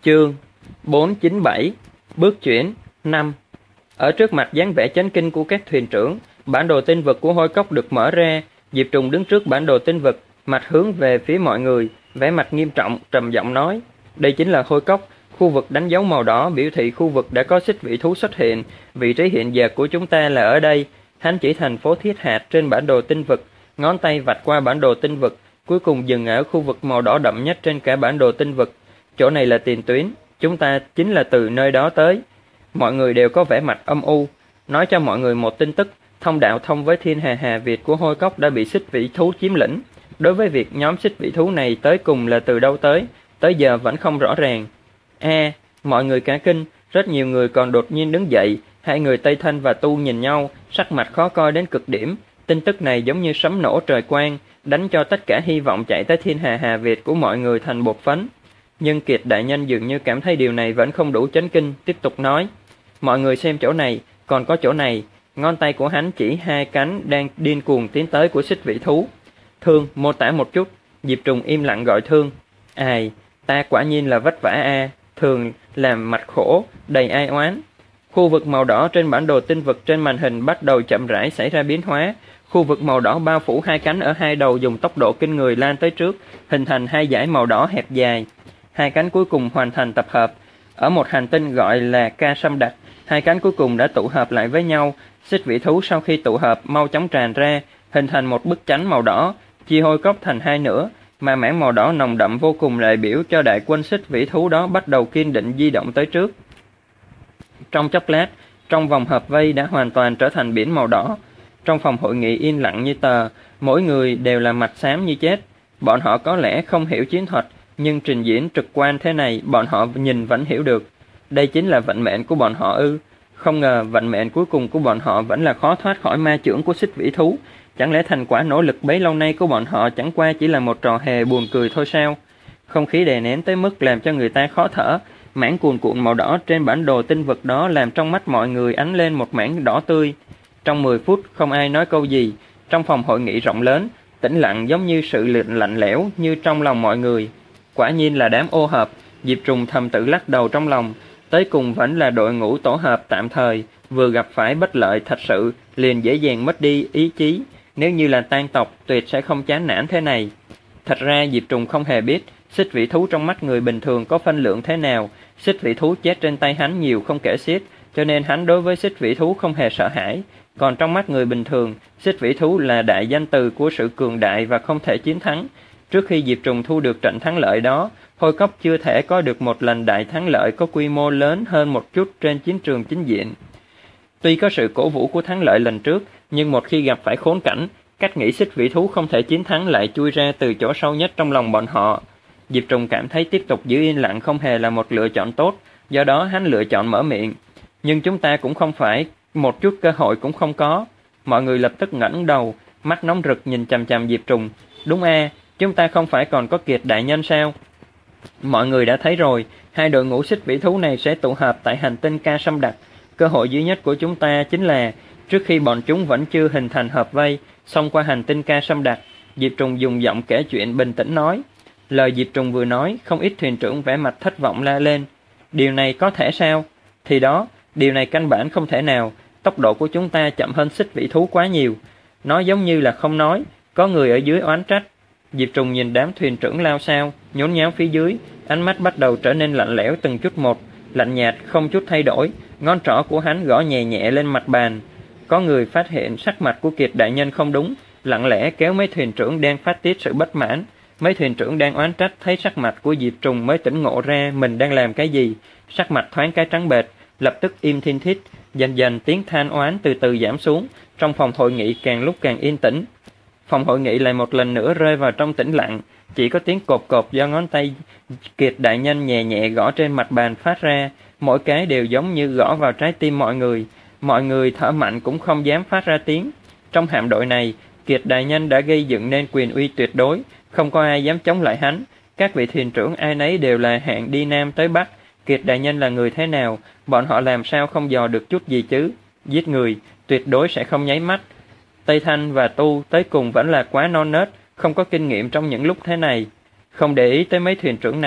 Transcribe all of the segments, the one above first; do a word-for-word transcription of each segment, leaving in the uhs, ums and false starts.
Chương bốn trăm chín mươi bảy. Bước chuyển năm. Ở trước mặt dáng vẻ chấn kinh của các thuyền trưởng, bản đồ tinh vực của Hôi Cốc được mở ra. Diệp Trùng đứng trước bản đồ tinh vực, mặt hướng về phía mọi người, vẻ mặt nghiêm trọng, trầm giọng nói: đây chính là Hôi Cốc, khu vực đánh dấu màu đỏ biểu thị khu vực đã có xích vĩ thú xuất hiện. Vị trí hiện giờ của chúng ta là ở đây. Hắn chỉ thành phố Thiết Hạt trên bản đồ tinh vực, ngón tay vạch qua bản đồ tinh vực, cuối cùng dừng ở khu vực màu đỏ đậm nhất trên cả bản đồ tinh vực. Chỗ này là tiền tuyến, chúng ta chính là từ nơi đó tới. Mọi người đều có vẻ mặt âm u. Nói cho mọi người một tin tức: thông đạo thông với Thiên Hà Hà Việt của Hôi Cốc đã bị xích vĩ thú chiếm lĩnh. Đối với việc nhóm xích vĩ thú này tới cùng là từ đâu tới, tới giờ vẫn không rõ ràng. A, à, mọi người cả kinh, rất nhiều người còn đột nhiên đứng dậy. Hai người Tây Thanh và Tu nhìn nhau, sắc mặt khó coi đến cực điểm. Tin tức này giống như sấm nổ trời quang, đánh cho tất cả hy vọng chạy tới Thiên Hà Hà Việt của mọi người thành bột phấn. Nhưng Kiệt đại nhân dường như cảm thấy điều này vẫn không đủ chấn kinh, tiếp tục nói: mọi người xem chỗ này, còn có chỗ này. Ngón tay của hắn chỉ hai cánh đang điên cuồng tiến tới của xích vĩ thú. Thương, mô tả một chút. Diệp Trùng im lặng gọi Thương. Ai, ta quả nhiên là vất vả a. À. Thường làm mặt khổ, đầy ai oán. Khu vực màu đỏ trên bản đồ tinh vực trên màn hình bắt đầu chậm rãi xảy ra biến hóa. Khu vực màu đỏ bao phủ hai cánh ở hai đầu dùng tốc độ kinh người lan tới trước, hình thành hai dải màu đỏ hẹp dài. Hai cánh cuối cùng hoàn thành tập hợp. Ở một hành tinh gọi là Ca Sâm Đặc, hai cánh cuối cùng đã tụ hợp lại với nhau. Xích vĩ thú sau khi tụ hợp mau chóng tràn ra, hình thành một bức chắn màu đỏ, chia Hôi Cốc thành hai nửa, mà mảng màu đỏ nồng đậm vô cùng đại biểu cho đại quân xích vĩ thú đó bắt đầu kiên định di động tới trước. Trong chốc lát, trong vòng hợp vây đã hoàn toàn trở thành biển màu đỏ. Trong phòng hội nghị yên lặng như tờ, mỗi người đều là mặt xám như chết. Bọn họ có lẽ không hiểu chiến thuật, nhưng trình diễn trực quan thế này bọn họ nhìn vẫn hiểu được. Đây chính là vận mệnh của bọn họ ư? Không ngờ vận mệnh cuối cùng của bọn họ vẫn là khó thoát khỏi ma chưởng của xích vĩ thú. Chẳng lẽ thành quả nỗ lực bấy lâu nay của bọn họ chẳng qua chỉ là một trò hề buồn cười thôi sao? Không khí đè nén tới mức làm cho người ta khó thở. Mảng cuồn cuộn màu đỏ trên bản đồ tinh vực đó làm trong mắt mọi người ánh lên một mảng đỏ tươi. Trong mười phút không ai nói câu gì. Trong phòng hội nghị rộng lớn, tĩnh lặng giống như sự lạnh lẽo như trong lòng mọi người. Quả nhiên là đám ô hợp. Diệp Trùng thầm tự lắc đầu trong lòng. Tới cùng vẫn là đội ngũ tổ hợp tạm thời, vừa gặp phải bất lợi thật sự liền dễ dàng mất đi ý chí. Nếu như là tan tộc tuyệt sẽ không chán nản thế này. Thật ra Diệp Trùng không hề biết xích vĩ thú trong mắt người bình thường có phân lượng thế nào. Xích vĩ thú chết trên tay hắn nhiều không kể xiết, cho nên hắn đối với xích vĩ thú không hề sợ hãi. Còn trong mắt người bình thường, xích vĩ thú là đại danh từ của sự cường đại và không thể chiến thắng. Trước khi Diệp Trùng thu được trận thắng lợi đó, Hôi Cốc chưa thể có được một lần đại thắng lợi có quy mô lớn hơn một chút trên chiến trường chính diện. Tuy có sự cổ vũ của thắng lợi lần trước, nhưng một khi gặp phải khốn cảnh, cách nghĩ xích vĩ thú không thể chiến thắng lại chui ra từ chỗ sâu nhất trong lòng bọn họ. Diệp Trùng cảm thấy tiếp tục giữ yên lặng không hề là một lựa chọn tốt, do đó hắn lựa chọn mở miệng. Nhưng chúng ta cũng không phải, một chút cơ hội cũng không có. Mọi người lập tức ngẩng đầu, mắt nóng rực nhìn chằm chằm Diệp Trùng. Đúng a, à, chúng ta không phải còn có Kiệt đại nhân sao? Mọi người đã thấy rồi, hai đội ngũ xích vĩ thú này sẽ tụ hợp tại hành tinh Ca Sâm Đặc. Cơ hội duy nhất của chúng ta chính là, trước khi bọn chúng vẫn chưa hình thành hợp vây, xông qua hành tinh Ca Sâm Đặc. Diệp Trùng dùng giọng kể chuyện bình tĩnh nói. Lời Diệp Trùng vừa nói, không ít thuyền trưởng vẻ mặt thất vọng la lên. Điều này có thể sao? Thì đó, điều này căn bản không thể nào. Tốc độ của chúng ta chậm hơn xích vĩ thú quá nhiều. Nói giống như là không nói, có người ở dưới oán trách. Diệp Trùng nhìn đám thuyền trưởng lao sao, nhốn nháo phía dưới, ánh mắt bắt đầu trở nên lạnh lẽo từng chút một, lạnh nhạt không chút thay đổi. Ngón trỏ của hắn gõ nhẹ nhẹ lên mặt bàn. Có người phát hiện sắc mặt của Kiệt đại nhân không đúng, lặng lẽ kéo mấy thuyền trưởng đang phát tiết sự bất mãn. Mấy thuyền trưởng đang oán trách thấy sắc mặt của Diệp Trùng mới tỉnh ngộ ra mình đang làm cái gì, sắc mặt thoáng cái trắng bệch, lập tức im thiên thít. Dần dần tiếng than oán từ từ giảm xuống, trong phòng hội nghị càng lúc càng yên tĩnh. Phòng hội nghị lại một lần nữa rơi vào trong tĩnh lặng, chỉ có tiếng cộp cộp do ngón tay Kiệt đại nhân nhẹ nhẹ gõ trên mặt bàn phát ra, mỗi cái đều giống như gõ vào trái tim mọi người. Mọi người thở mạnh cũng không dám phát ra tiếng. Trong hạm đội này, Kiệt đại nhân đã gây dựng nên quyền uy tuyệt đối, không có ai dám chống lại hắn. Các vị thuyền trưởng ai nấy đều là hạng đi Nam tới Bắc. Kiệt đại nhân là người thế nào, bọn họ làm sao không dò được chút gì chứ? Giết người, tuyệt đối sẽ không nháy mắt. Tây Thanh và Tu tới cùng vẫn là quá non nớt, không có kinh nghiệm trong những lúc thế này. Không để ý tới mấy thuyền trưởng này,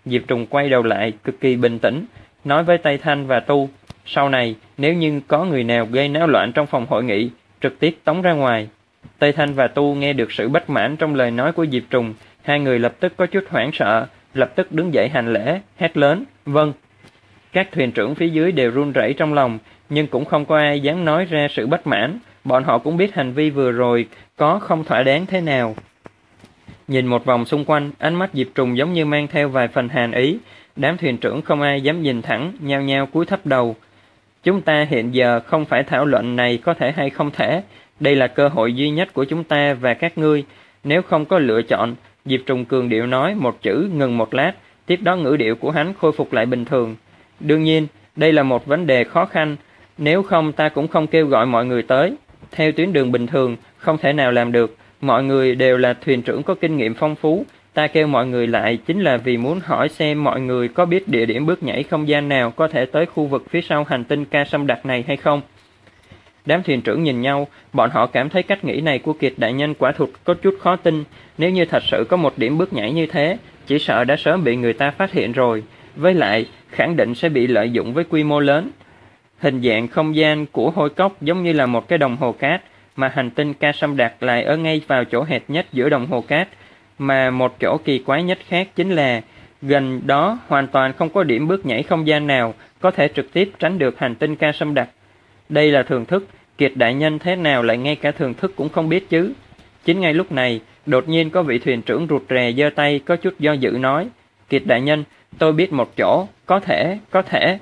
Diệp Trùng quay đầu lại, cực kỳ bình tĩnh, nói với Tây Thanh và Tu, sau này nếu như có người nào gây náo loạn trong phòng hội nghị, trực tiếp tống ra ngoài. Tây Thanh và Tu nghe được sự bất mãn trong lời nói của Diệp Trùng, hai người lập tức có chút hoảng sợ, lập tức đứng dậy hành lễ, hét lớn, vâng. Các thuyền trưởng phía dưới đều run rẩy trong lòng, nhưng cũng không có ai dám nói ra sự bất mãn, bọn họ cũng biết hành vi vừa rồi có không thỏa đáng thế nào. Nhìn một vòng xung quanh, ánh mắt Diệp Trùng giống như mang theo vài phần hàn ý, đám thuyền trưởng không ai dám nhìn thẳng, nhao nhao cúi thấp đầu. Chúng ta hiện giờ không phải thảo luận này có thể hay không thể, đây là cơ hội duy nhất của chúng ta và các ngươi, nếu không có lựa chọn. Diệp Trùng cường điệu nói một chữ, ngừng một lát, tiếp đó ngữ điệu của hắn khôi phục lại bình thường. Đương nhiên, đây là một vấn đề khó khăn, nếu không ta cũng không kêu gọi mọi người tới. Theo tuyến đường bình thường, không thể nào làm được, mọi người đều là thuyền trưởng có kinh nghiệm phong phú, ta kêu mọi người lại chính là vì muốn hỏi xem mọi người có biết địa điểm bước nhảy không gian nào có thể tới khu vực phía sau hành tinh Ca Sâm Đặc này hay không. Đám thuyền trưởng nhìn nhau, bọn họ cảm thấy cách nghĩ này của Kiệt đại nhân quả thực có chút khó tin, nếu như thật sự có một điểm bước nhảy như thế, chỉ sợ đã sớm bị người ta phát hiện rồi, với lại khẳng định sẽ bị lợi dụng với quy mô lớn. Hình dạng không gian của hôi cốc giống như là một cái đồng hồ cát, mà hành tinh Ca Sâm Đặc lại ở ngay vào chỗ hẹp nhất giữa đồng hồ cát, mà một chỗ kỳ quái nhất khác chính là gần đó hoàn toàn không có điểm bước nhảy không gian nào có thể trực tiếp tránh được hành tinh Ca Sâm Đặc. Đây là thường thức, Kiệt đại nhân thế nào lại ngay cả thường thức cũng không biết chứ. Chính ngay lúc này, đột nhiên có vị thuyền trưởng rụt rè giơ tay có chút do dự nói, Kiệt đại nhân, tôi biết một chỗ, có thể, có thể.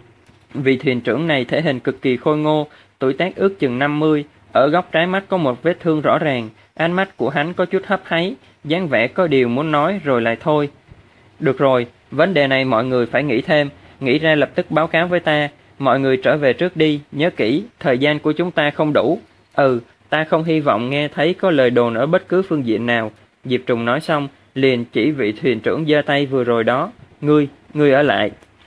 Vị thuyền trưởng này thể hình cực kỳ khôi ngô, tuổi tác ước chừng năm mươi, ở góc trái mắt có một vết thương rõ ràng, ánh mắt của hắn có chút hấp háy, dáng vẻ có điều muốn nói rồi lại thôi. Được rồi, vấn đề này mọi người phải nghĩ thêm, nghĩ ra lập tức báo cáo với ta, mọi người trở về trước đi, nhớ kỹ, thời gian của chúng ta không đủ. Ừ, ta không hy vọng nghe thấy có lời đồn ở bất cứ phương diện nào. Diệp Trùng nói xong, liền chỉ vị thuyền trưởng giơ tay vừa rồi đó, ngươi, ngươi ở lại.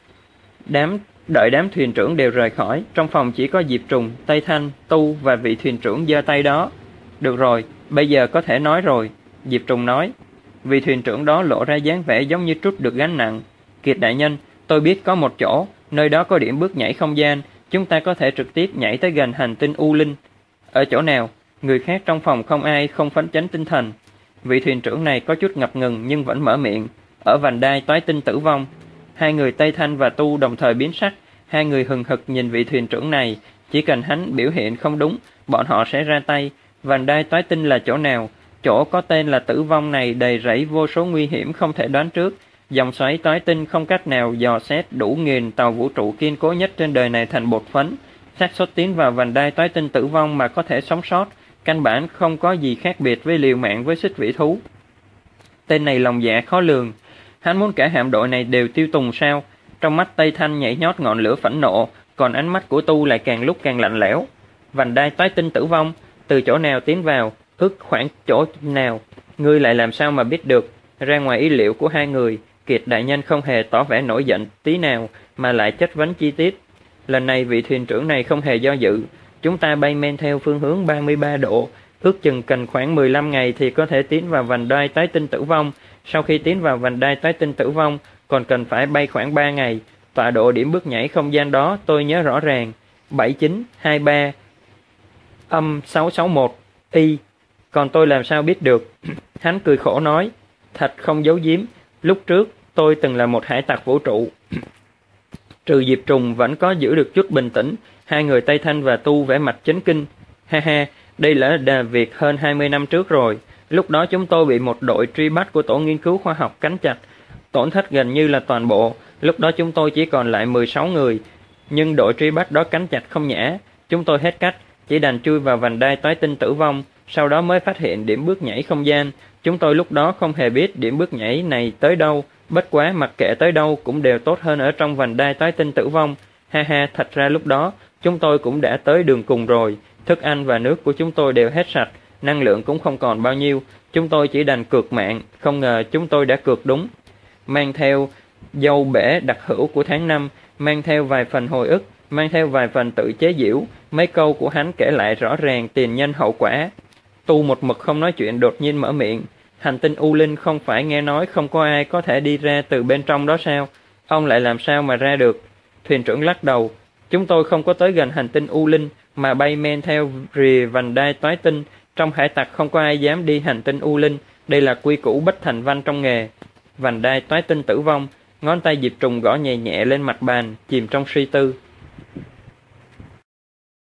Đám Đợi đám thuyền trưởng đều rời khỏi, trong phòng chỉ có Diệp Trùng, Tây Thanh, Tu và vị thuyền trưởng giơ tay đó. Được rồi, bây giờ có thể nói rồi, Diệp Trùng nói. Vị thuyền trưởng đó lộ ra dáng vẻ giống như trút được gánh nặng. Kiệt đại nhân, tôi biết có một chỗ, nơi đó có điểm bước nhảy không gian, chúng ta có thể trực tiếp nhảy tới gần hành tinh U Linh. Ở chỗ nào? Người khác trong phòng không ai không phấn chấn tinh thần. Vị thuyền trưởng này có chút ngập ngừng nhưng vẫn mở miệng. Ở vành đai toái tinh tử vong. Hai người Tây Thanh và Tu đồng thời biến sắc, hai người hừng hực nhìn vị thuyền trưởng này, chỉ cần hắn biểu hiện không đúng, bọn họ sẽ ra tay. Vành đai toái tinh là chỗ nào? Chỗ có tên là tử vong này đầy rẫy vô số nguy hiểm không thể đoán trước, dòng xoáy toái tinh không cách nào dò xét đủ nghìn tàu vũ trụ kiên cố nhất trên đời này thành bột phấn. Xác suất tiến vào vành đai toái tinh tử vong mà có thể sống sót, căn bản không có gì khác biệt với liều mạng với xích vĩ thú. Tên này lòng dạ khó lường, hắn muốn cả hạm đội này đều tiêu tùng sao? Trong mắt Tây Thanh nhảy nhót ngọn lửa phẫn nộ, còn ánh mắt của Tu lại càng lúc càng lạnh lẽo. Vành đai toái tinh tử vong, từ chỗ nào tiến vào, ước khoảng chỗ nào, ngươi lại làm sao mà biết được? Ra ngoài ý liệu của hai người, Kiệt đại nhân không hề tỏ vẻ nổi giận tí nào, mà lại chất vấn chi tiết. Lần này vị thuyền trưởng này không hề do dự, chúng ta bay men theo phương hướng ba mươi ba độ, ước chừng cần khoảng mười lăm ngày thì có thể tiến vào vành đai toái tinh tử vong. Sau khi tiến vào vành đai toái tinh tử vong, còn cần phải bay khoảng ba ngày. Tọa độ điểm bước nhảy không gian đó tôi nhớ rõ ràng, bảy chín hai ba âm sáu sáu một y. Còn tôi làm sao biết được? Hắn cười khổ nói, thật không giấu giếm, lúc trước tôi từng là một hải tặc vũ trụ. Trừ Diệp Trùng vẫn có giữ được chút bình tĩnh, hai người Tây Thanh và Tu vẻ mặt chấn kinh. Ha ha, đây là đà việc hơn hai mươi năm trước rồi, lúc đó chúng tôi bị một đội truy bắt của tổ nghiên cứu khoa học cắn chặt, tổn thất gần như là toàn bộ, lúc đó chúng tôi chỉ còn lại mười sáu người, nhưng đội truy bắt đó cắn chặt không nhã, chúng tôi hết cách, chỉ đành chui vào vành đai toái tinh tử vong, sau đó mới phát hiện điểm bước nhảy không gian. Chúng tôi lúc đó không hề biết điểm bước nhảy này tới đâu, bất quá mặc kệ tới đâu cũng đều tốt hơn ở trong vành đai toái tinh tử vong. Ha ha, thật ra lúc đó chúng tôi cũng đã tới đường cùng rồi, thức ăn và nước của chúng tôi đều hết sạch, năng lượng cũng không còn bao nhiêu, chúng tôi chỉ đành cược mạng, không ngờ chúng tôi đã cược đúng. Mang theo dâu bể đặc hữu của tháng năm, mang theo vài phần hồi ức, mang theo vài phần tự chế giễu, mấy câu của hắn kể lại rõ ràng tiền nhân hậu quả. Tu một mực không nói chuyện đột nhiên mở miệng, Hành tinh U Linh không phải nghe nói không có ai có thể đi ra từ bên trong đó sao? Ông lại làm sao mà ra được? Thuyền trưởng lắc đầu. Chúng tôi không có tới gần hành tinh U Linh mà bay men theo rìa vành đai toái tinh. Trong hải tặc không có ai dám đi hành tinh U Linh. Đây là quy củ bất thành văn trong nghề. Vành đai toái tinh tử vong. Ngón tay Diệp Trùng gõ nhẹ nhẹ lên mặt bàn, chìm trong suy tư.